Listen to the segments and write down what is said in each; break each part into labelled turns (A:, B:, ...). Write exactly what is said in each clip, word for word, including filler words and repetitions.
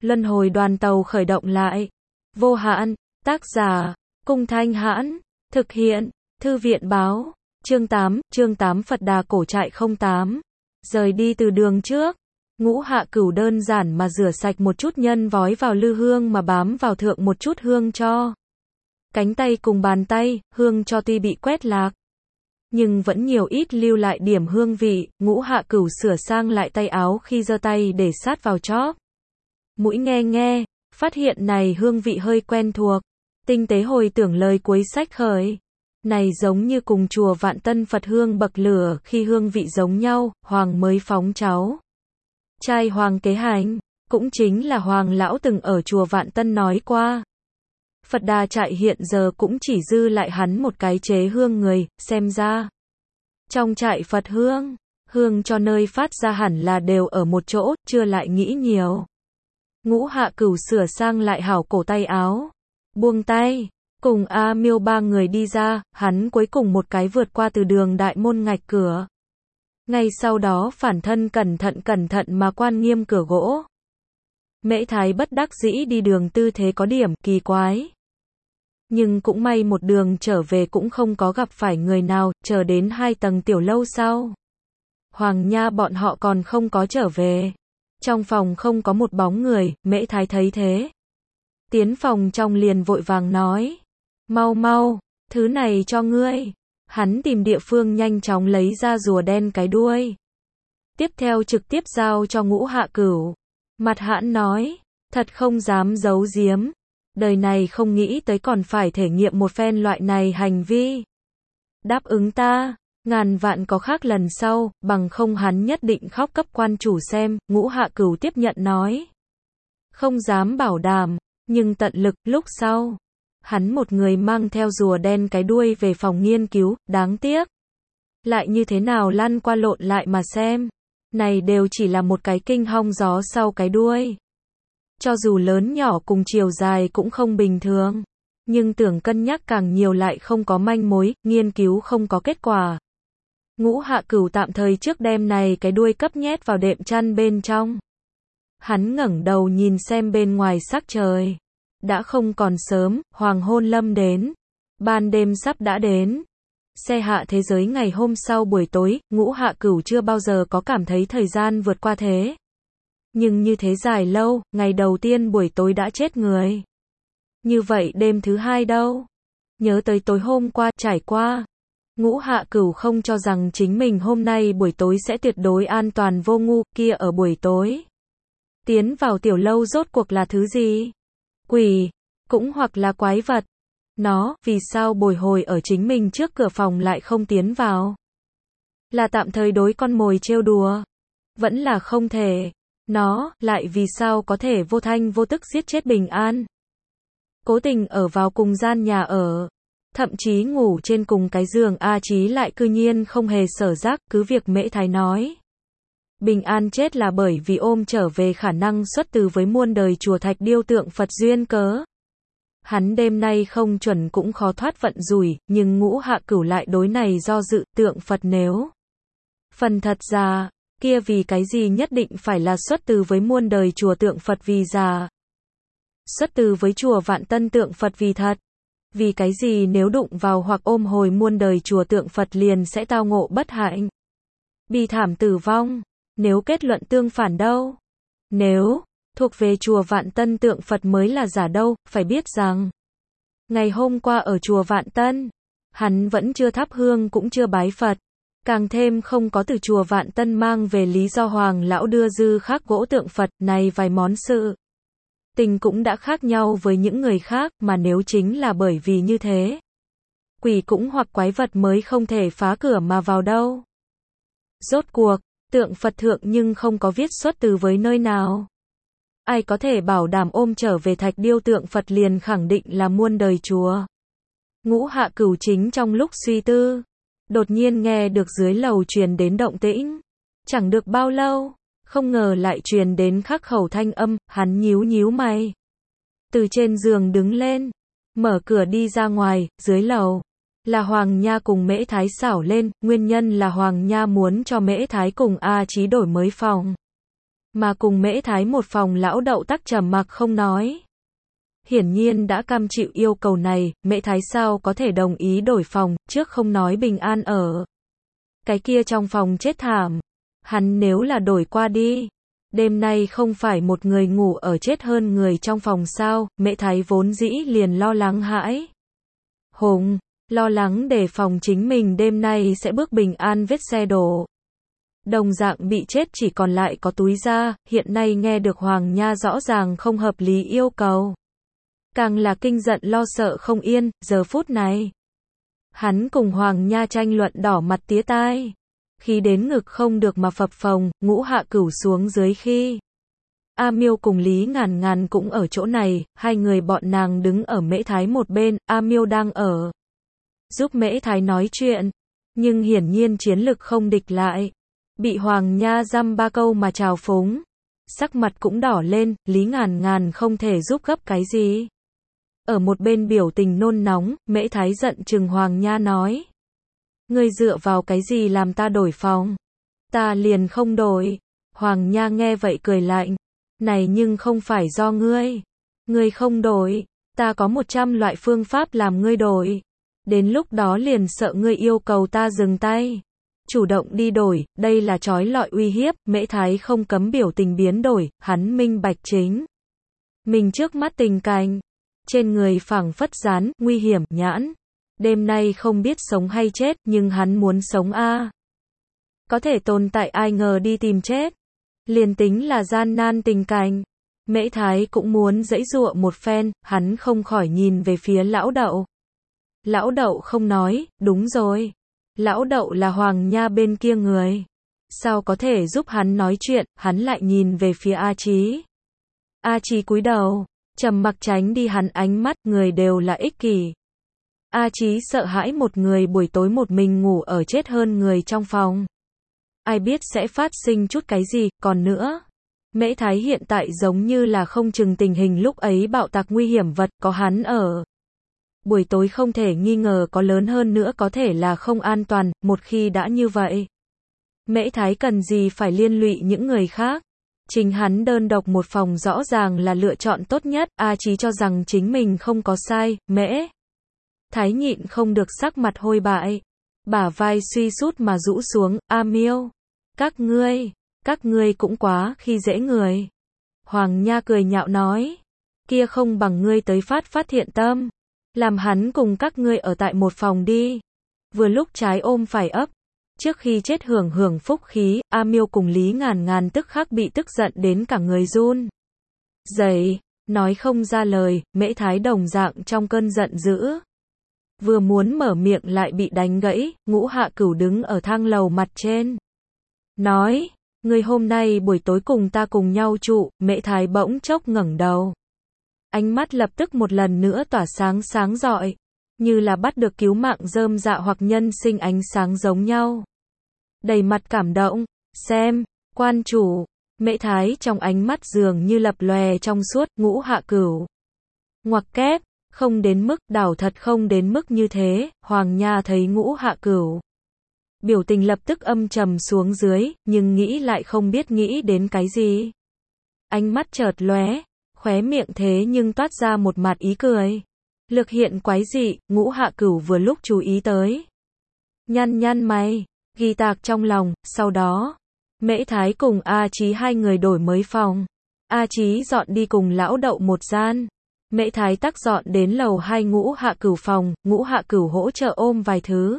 A: Luân hồi đoàn tàu khởi động lại. Vô hạn, tác giả, Cung Thanh Hãn, thực hiện, Thư viện Báo, chương tám, chương tám Phật Đà cổ trại không tám. Rời đi từ đường trước. Ngũ Hạ Cửu đơn giản mà rửa sạch một chút nhân vói vào lư hương mà bám vào thượng một chút hương cho. Cánh tay cùng bàn tay, hương cho tuy bị quét lạc, nhưng vẫn nhiều ít lưu lại điểm hương vị. Ngũ Hạ Cửu sửa sang lại tay áo khi giơ tay để sát vào chóp mũi nghe nghe, phát hiện này hương vị hơi quen thuộc. Tinh tế hồi tưởng lời cuối sách khởi. Này giống như cùng chùa Vạn Tân Phật hương bậc lửa khi hương vị giống nhau, Hoàng mới phóng cháu trai Hoàng kế hành, cũng chính là Hoàng lão từng ở chùa Vạn Tân nói qua. Phật Đà trại hiện giờ cũng chỉ dư lại hắn một cái chế hương người, xem ra trong trại Phật hương, hương cho nơi phát ra hẳn là đều ở một chỗ, chưa lại nghĩ nhiều. Ngũ Hạ Cửu sửa sang lại hảo cổ tay áo, buông tay, cùng A Miêu ba người đi ra, hắn cuối cùng một cái vượt qua từ đường đại môn ngạch cửa. Ngay sau đó phản thân cẩn thận cẩn thận mà quan nghiêm cửa gỗ. Mễ Thái bất đắc dĩ đi đường tư thế có điểm kỳ quái. Nhưng cũng may một đường trở về cũng không có gặp phải người nào, chờ đến hai tầng tiểu lâu sau. Hoàng Nha bọn họ còn không có trở về. Trong phòng không có một bóng người, Mễ Thái thấy thế. Tiến phòng trong liền vội vàng nói. Mau mau, thứ này cho ngươi. Hắn tìm địa phương nhanh chóng lấy ra rùa đen cái đuôi. Tiếp theo trực tiếp giao cho Ngũ Hạ Cửu. Mặt hãn nói, thật không dám giấu giếm. Đời này không nghĩ tới còn phải thể nghiệm một phen loại này hành vi. Đáp ứng ta, ngàn vạn có khác lần sau, bằng không hắn nhất định khóc cấp quan chủ xem. Ngũ Hạ Cửu tiếp nhận nói. Không dám bảo đảm, nhưng tận lực. Lúc sau, hắn một người mang theo rùa đen cái đuôi về phòng nghiên cứu, đáng tiếc. Lại như thế nào lăn qua lộn lại mà xem. Này đều chỉ là một cái kinh hong gió sau cái đuôi. Cho dù lớn nhỏ cùng chiều dài cũng không bình thường. Nhưng tưởng cân nhắc càng nhiều lại không có manh mối, nghiên cứu không có kết quả. Ngũ Hạ Cửu tạm thời trước đem này cái đuôi cấp nhét vào đệm chăn bên trong. Hắn ngẩng đầu nhìn xem bên ngoài sắc trời. Đã không còn sớm, hoàng hôn lâm đến. Ban đêm sắp đã đến. Xe hạ thế giới ngày hôm sau buổi tối, Ngũ Hạ Cửu chưa bao giờ có cảm thấy thời gian vượt qua thế. Nhưng như thế dài lâu, ngày đầu tiên buổi tối đã chết người. Như vậy đêm thứ hai đâu? Nhớ tới tối hôm qua, trải qua. Ngũ Hạ Cửu không cho rằng chính mình hôm nay buổi tối sẽ tuyệt đối an toàn vô ngu, kia ở buổi tối. Tiến vào tiểu lâu rốt cuộc là thứ gì? Quỷ, cũng hoặc là quái vật. Nó, vì sao bồi hồi ở chính mình trước cửa phòng lại không tiến vào? Là tạm thời đối con mồi trêu đùa. Vẫn là không thể. Nó, lại vì sao có thể vô thanh vô tức giết chết bình an? Cố tình ở vào cùng gian nhà ở. Thậm chí ngủ trên cùng cái giường A Chí lại cư nhiên không hề sở giác, cứ việc Mễ Thái nói. Bình an chết là bởi vì ôm trở về khả năng xuất từ với muôn đời chùa Thạch Điêu tượng Phật duyên cớ. Hắn đêm nay không chuẩn cũng khó thoát vận rủi, nhưng Ngũ Hạ Cửu lại đối này do dự tượng Phật nếu. Phần thật ra, kia vì cái gì nhất định phải là xuất từ với muôn đời chùa tượng Phật vì giả. Xuất từ với chùa Vạn Tân tượng Phật vì thật. Vì cái gì nếu đụng vào hoặc ôm hồi muôn đời chùa tượng Phật liền sẽ tao ngộ bất hạnh. Bi thảm tử vong. Nếu kết luận tương phản đâu? Nếu thuộc về chùa Vạn Tân tượng Phật mới là giả đâu, phải biết rằng ngày hôm qua ở chùa Vạn Tân, hắn vẫn chưa thắp hương cũng chưa bái Phật, càng thêm không có từ chùa Vạn Tân mang về lý do Hoàng lão đưa dư khắc gỗ tượng Phật, này vài món sự tình cũng đã khác nhau với những người khác, mà nếu chính là bởi vì như thế, quỷ cũng hoặc quái vật mới không thể phá cửa mà vào đâu. Rốt cuộc, tượng Phật thượng nhưng không có viết xuất từ với nơi nào. Ai có thể bảo đảm ôm trở về Thạch Điêu tượng Phật liền khẳng định là muôn đời chùa. Ngũ Hạ Cửu chính trong lúc suy tư, đột nhiên nghe được dưới lầu truyền đến động tĩnh. Chẳng được bao lâu, không ngờ lại truyền đến khắc khẩu thanh âm, hắn nhíu nhíu mày. Từ trên giường đứng lên, mở cửa đi ra ngoài, dưới lầu. Là Hoàng Nha cùng Mễ Thái xảo lên, nguyên nhân là Hoàng Nha muốn cho Mễ Thái cùng A Chí đổi mới phòng. Mà cùng Mễ Thái một phòng Lão Đậu tắc trầm mặc không nói. Hiển nhiên đã cam chịu yêu cầu này, Mễ Thái sao có thể đồng ý đổi phòng, trước không nói bình an ở. Cái kia trong phòng chết thảm. Hắn nếu là đổi qua đi. Đêm nay không phải một người ngủ ở chết hơn người trong phòng sao, Mễ Thái vốn dĩ liền lo lắng hãi. Hùng, lo lắng để phòng chính mình đêm nay sẽ bước bình an vết xe đổ. Đồng dạng bị chết chỉ còn lại có túi da, hiện nay nghe được Hoàng Nha rõ ràng không hợp lý yêu cầu. Càng là kinh giận lo sợ không yên, giờ phút này. Hắn cùng Hoàng Nha tranh luận đỏ mặt tía tai. Khi đến ngực không được mà phập phồng, Ngũ Hạ Cửu xuống dưới khi. A Miêu cùng Lý Ngàn Ngàn cũng ở chỗ này, hai người bọn nàng đứng ở Mễ Thái một bên, A Miêu đang ở. Giúp Mễ Thái nói chuyện. Nhưng hiển nhiên chiến lực không địch lại. Bị Hoàng Nha dăm ba câu mà trào phúng. Sắc mặt cũng đỏ lên, Lý Ngàn Ngàn không thể giúp gấp cái gì. Ở một bên biểu tình nôn nóng, Mễ Thái giận chừng Hoàng Nha nói. Ngươi dựa vào cái gì làm ta đổi phòng? Ta liền không đổi. Hoàng Nha nghe vậy cười lạnh. Này nhưng không phải do ngươi. Ngươi không đổi. Ta có một trăm loại phương pháp làm ngươi đổi. Đến lúc đó liền sợ ngươi yêu cầu ta dừng tay. Chủ động đi đổi, đây là trói lọi uy hiếp, Mễ Thái không cấm biểu tình biến đổi, hắn minh bạch chính. Mình trước mắt tình cảnh. Trên người phảng phất dán, nguy hiểm, nhãn. Đêm nay không biết sống hay chết, nhưng hắn muốn sống a. Có thể tồn tại ai ngờ đi tìm chết. Liền tính là gian nan tình cảnh. Mễ Thái cũng muốn giãy giụa một phen, hắn không khỏi nhìn về phía Lão Đậu. Lão Đậu không nói, đúng rồi. Lão Đậu là Hoàng Nha bên kia người. Sao có thể giúp hắn nói chuyện, hắn lại nhìn về phía A Chí. A Chí cúi đầu, trầm mặc tránh đi hắn ánh mắt, người đều là ích kỷ. A Chí sợ hãi một người buổi tối một mình ngủ ở chết hơn người trong phòng. Ai biết sẽ phát sinh chút cái gì, còn nữa. Mễ Thái hiện tại giống như là không chừng tình hình lúc ấy bạo tạc nguy hiểm vật, có hắn ở. Buổi tối không thể nghi ngờ có lớn hơn nữa có thể là không an toàn, một khi đã như vậy. Mễ Thái cần gì phải liên lụy những người khác. Chính hắn đơn độc một phòng rõ ràng là lựa chọn tốt nhất, A Chí cho rằng chính mình không có sai, Mễ Thái nhịn không được sắc mặt hôi bại. Bả vai suy sút mà rũ xuống, A Miêu. Các ngươi, các ngươi cũng quá khi dễ người. Hoàng Nha cười nhạo nói. Kia không bằng ngươi tới phát phát thiện tâm. Làm hắn cùng các ngươi ở tại một phòng đi. Vừa lúc trái ôm phải ấp. Trước khi chết hưởng hưởng phúc khí, A Miêu cùng Lý Ngàn Ngàn tức khắc bị tức giận đến cả người run. Dậy, nói không ra lời, Mễ Thái đồng dạng trong cơn giận dữ. Vừa muốn mở miệng lại bị đánh gãy, Ngũ Hạ Cửu đứng ở thang lầu mặt trên. Nói, ngươi hôm nay buổi tối cùng ta cùng nhau trụ, Mễ Thái bỗng chốc ngẩng đầu. Ánh mắt lập tức một lần nữa tỏa sáng sáng rọi, như là bắt được cứu mạng rơm dạ hoặc nhân sinh ánh sáng giống nhau. Đầy mặt cảm động, xem, quan chủ, Mễ Thái trong ánh mắt dường như lập lòe trong suốt, Ngũ Hạ Cửu. Ngoặc kép, không đến mức, đảo thật không đến mức như thế, Hoàng Nha thấy Ngũ Hạ Cửu. Biểu tình lập tức âm trầm xuống dưới, nhưng nghĩ lại không biết nghĩ đến cái gì. Ánh mắt chợt lóe, khóe miệng thế nhưng toát ra một mặt ý cười. Lực hiện quái dị, Ngũ Hạ Cửu vừa lúc chú ý tới. Nhăn nhăn mày, ghi tạc trong lòng, sau đó, Mễ Thái cùng A Chí hai người đổi mới phòng. A Chí dọn đi cùng Lão Đậu một gian. Mễ Thái tắc dọn đến lầu hai Ngũ Hạ Cửu phòng, Ngũ Hạ Cửu hỗ trợ ôm vài thứ.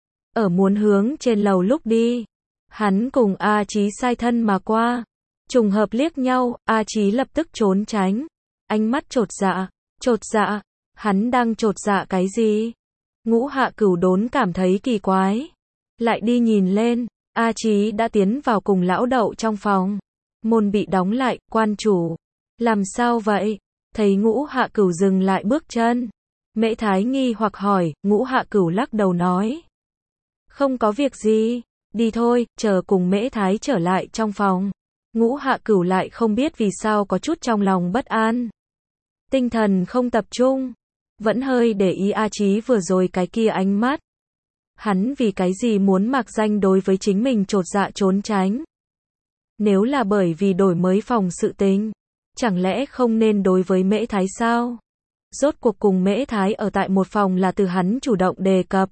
A: Ở muốn hướng trên lầu lúc đi, hắn cùng A Chí sai thân mà qua. Trùng hợp liếc nhau, A Chí lập tức trốn tránh. Ánh mắt chột dạ, chột dạ, hắn đang chột dạ cái gì? Ngũ Hạ Cửu đốn cảm thấy kỳ quái. Lại đi nhìn lên, A Chí đã tiến vào cùng Lão Đậu trong phòng. Môn bị đóng lại, quan chủ. Làm sao vậy? Thấy Ngũ Hạ Cửu dừng lại bước chân. Mễ Thái nghi hoặc hỏi, Ngũ Hạ Cửu lắc đầu nói. Không có việc gì, đi thôi, chờ cùng Mễ Thái trở lại trong phòng. Ngũ Hạ Cửu lại không biết vì sao có chút trong lòng bất an. Tinh thần không tập trung, vẫn hơi để ý A Chí vừa rồi cái kia ánh mắt. Hắn vì cái gì muốn mặc danh đối với chính mình chột dạ trốn tránh. Nếu là bởi vì đổi mới phòng sự tình, chẳng lẽ không nên đối với Mễ Thái sao? Rốt cuộc cùng Mễ Thái ở tại một phòng là từ hắn chủ động đề cập,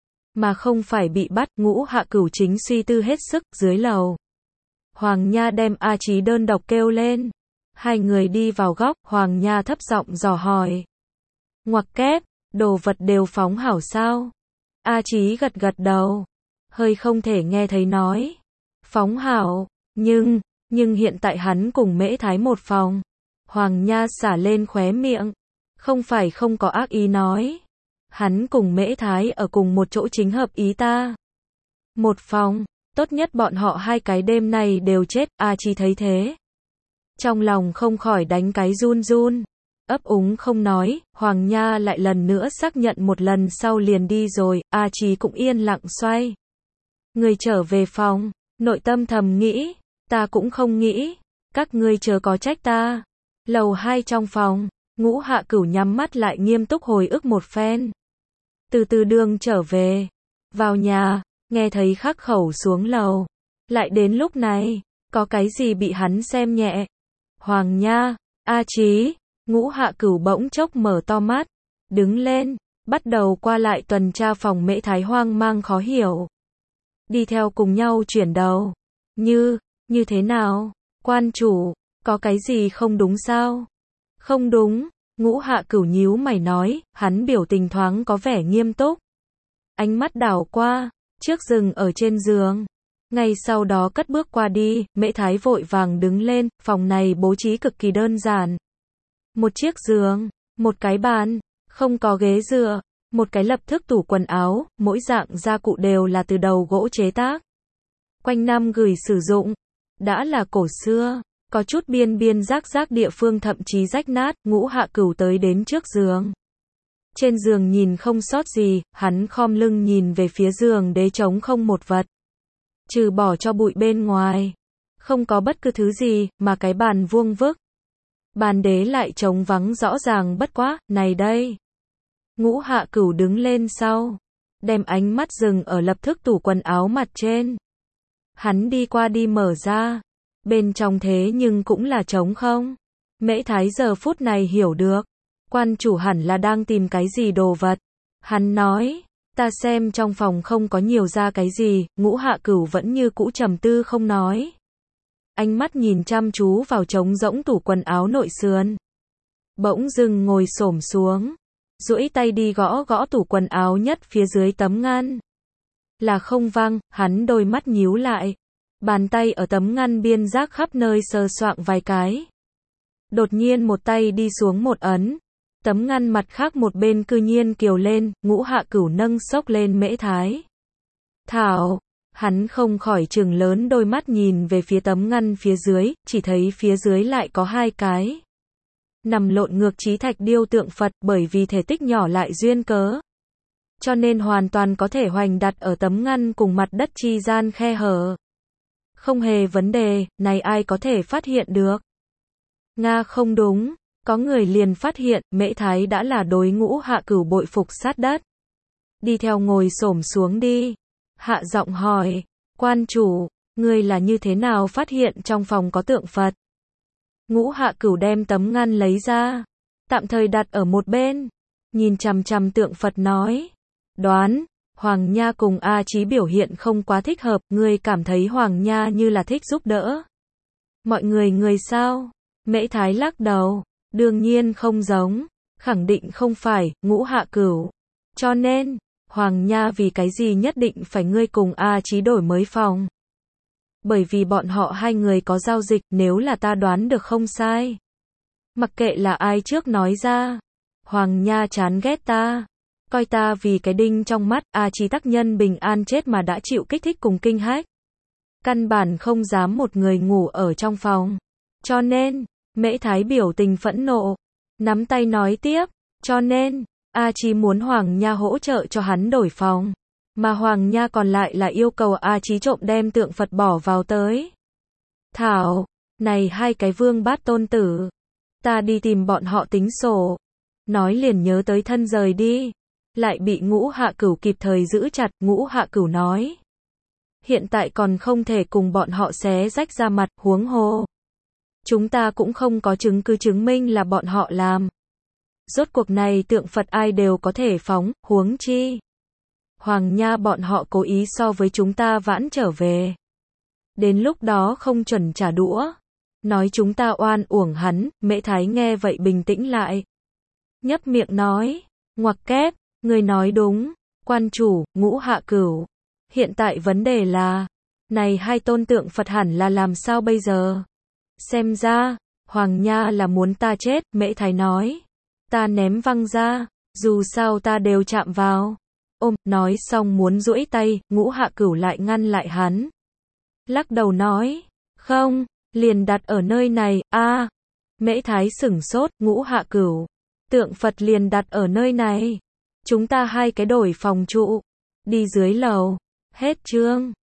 A: mà không phải bị bắt. Ngũ Hạ Cửu chính suy tư hết sức. Dưới lầu, Hoàng Nha đem A Chí đơn độc kêu lên. Hai người đi vào góc, Hoàng Nha thấp giọng dò hỏi. Ngoặc kép, đồ vật đều phóng hảo sao? A Chí gật gật đầu, hơi không thể nghe thấy nói. Phóng hảo, nhưng, nhưng hiện tại hắn cùng Mễ Thái một phòng. Hoàng Nha xả lên khóe miệng, không phải không có ác ý nói. Hắn cùng Mễ Thái ở cùng một chỗ chính hợp ý ta. Một phòng, tốt nhất bọn họ hai cái đêm này đều chết. A Chí thấy thế, trong lòng không khỏi đánh cái run run. Ấp úng không nói. Hoàng Nha lại lần nữa xác nhận một lần sau liền đi rồi. A Chí cũng yên lặng xoay người trở về phòng, nội tâm thầm nghĩ, ta cũng không nghĩ, các ngươi chớ có trách ta. Lầu hai trong phòng, Ngũ Hạ Cửu nhắm mắt lại nghiêm túc hồi ức một phen. Từ từ đường trở về, vào nhà, nghe thấy Khắc Khẩu xuống lầu. Lại đến lúc này, có cái gì bị hắn xem nhẹ? Hoàng Nha, A Chí, Ngũ Hạ Cửu bỗng chốc mở to mắt, đứng lên, bắt đầu qua lại tuần tra phòng. Mễ Thái hoang mang khó hiểu, đi theo cùng nhau chuyển đầu. Như, như thế nào? Quan chủ, có cái gì không đúng sao? Không đúng, Ngũ Hạ Cửu nhíu mày nói, hắn biểu tình thoáng có vẻ nghiêm túc. Ánh mắt đảo qua, trước dừng ở trên giường. Ngay sau đó cất bước qua đi. Mễ Thái vội vàng đứng lên, phòng này bố trí cực kỳ đơn giản. Một chiếc giường, một cái bàn, không có ghế dựa, một cái lập thức tủ quần áo, mỗi dạng gia cụ đều là từ đầu gỗ chế tác. Quanh năm gửi sử dụng, đã là cổ xưa, có chút biên biên rác rác địa phương thậm chí rách nát. Ngũ Hạ Cửu tới đến trước giường. Trên giường nhìn không sót gì, hắn khom lưng nhìn về phía giường đế trống không một vật. Trừ bỏ cho bụi bên ngoài, không có bất cứ thứ gì, mà cái bàn vuông vức. Bàn đế lại trống vắng rõ ràng bất quá, này đây. Ngũ Hạ Cửu đứng lên sau, đem ánh mắt dừng ở lập thức tủ quần áo mặt trên. Hắn đi qua đi mở ra, bên trong thế nhưng cũng là trống không. Mễ Thái giờ phút này hiểu được, quan chủ hẳn là đang tìm cái gì đồ vật. Hắn nói, ta xem trong phòng không có nhiều ra cái gì. Ngũ Hạ Cửu vẫn như cũ trầm tư không nói. Ánh mắt nhìn chăm chú vào trống rỗng tủ quần áo nội sườn. Bỗng dưng ngồi xổm xuống, duỗi tay đi gõ gõ tủ quần áo nhất phía dưới tấm ngăn. Là không vang, hắn đôi mắt nhíu lại. Bàn tay ở tấm ngăn biên rác khắp nơi sờ soạng vài cái. Đột nhiên một tay đi xuống một ấn. Tấm ngăn mặt khác một bên cư nhiên kiều lên. Ngũ Hạ Cửu nâng xốc lên Mễ Thái. Thảo, hắn không khỏi trừng lớn đôi mắt nhìn về phía tấm ngăn phía dưới, chỉ thấy phía dưới lại có hai cái nằm lộn ngược trí thạch điêu tượng Phật. Bởi vì thể tích nhỏ lại duyên cớ, cho nên hoàn toàn có thể hoành đặt ở tấm ngăn cùng mặt đất chi gian khe hở. Không hề vấn đề, này ai có thể phát hiện được? Nga không đúng, có người liền phát hiện. Mễ Thái đã là đối Ngũ Hạ Cửu bội phục sát đất. Đi theo ngồi xổm xuống đi. Hạ giọng hỏi, quan chủ, ngươi là như thế nào phát hiện trong phòng có tượng Phật? Ngũ Hạ Cửu đem tấm ngăn lấy ra, tạm thời đặt ở một bên, nhìn chằm chằm tượng Phật nói, đoán, Hoàng Nha cùng A Chí biểu hiện không quá thích hợp. Ngươi cảm thấy Hoàng Nha như là thích giúp đỡ mọi người người sao? Mễ Thái lắc đầu, đương nhiên không giống, khẳng định không phải. Ngũ Hạ Cửu, cho nên Hoàng Nha vì cái gì nhất định phải ngươi cùng A Chí đổi mới phòng? Bởi vì bọn họ hai người có giao dịch. Nếu là ta đoán được không sai, mặc kệ là ai trước nói ra, Hoàng Nha chán ghét ta, coi ta vì cái đinh trong mắt. A Chí tác nhân bình an chết mà đã chịu kích thích cùng kinh hách, căn bản không dám một người ngủ ở trong phòng. Cho nên, Mễ Thái biểu tình phẫn nộ, nắm tay nói tiếp, cho nên A Chí muốn Hoàng Nha hỗ trợ cho hắn đổi phòng, mà Hoàng Nha còn lại là yêu cầu A Chí trộm đem tượng Phật bỏ vào tới. Thảo, này hai cái vương bát tôn tử, ta đi tìm bọn họ tính sổ. Nói liền nhớ tới thân rời đi, lại bị Ngũ Hạ Cửu kịp thời giữ chặt. Ngũ Hạ Cửu nói, hiện tại còn không thể cùng bọn họ xé rách ra mặt, huống hồ. Chúng ta cũng không có chứng cứ chứng minh là bọn họ làm. Rốt cuộc này tượng Phật ai đều có thể phóng, huống chi. Hoàng Nha bọn họ cố ý so với chúng ta vãn trở về. Đến lúc đó không chuẩn trả đũa. Nói chúng ta oan uổng hắn, Mễ Thái nghe vậy bình tĩnh lại. Nhấp miệng nói, ngoặc kép, người nói đúng, quan chủ, Ngũ Hạ Cửu. Hiện tại vấn đề là, này hai tôn tượng Phật hẳn là làm sao bây giờ? Xem ra, Hoàng Nha là muốn ta chết, Mễ Thái nói. Ta ném văng ra, dù sao ta đều chạm vào. Ôm, nói xong muốn duỗi tay, Ngũ Hạ Cửu lại ngăn lại hắn. Lắc đầu nói, không, liền đặt ở nơi này, a à. Mễ Thái sửng sốt, Ngũ Hạ Cửu. Tượng Phật liền đặt ở nơi này. Chúng ta hai cái đổi phòng trụ. Đi dưới lầu. Hết chương.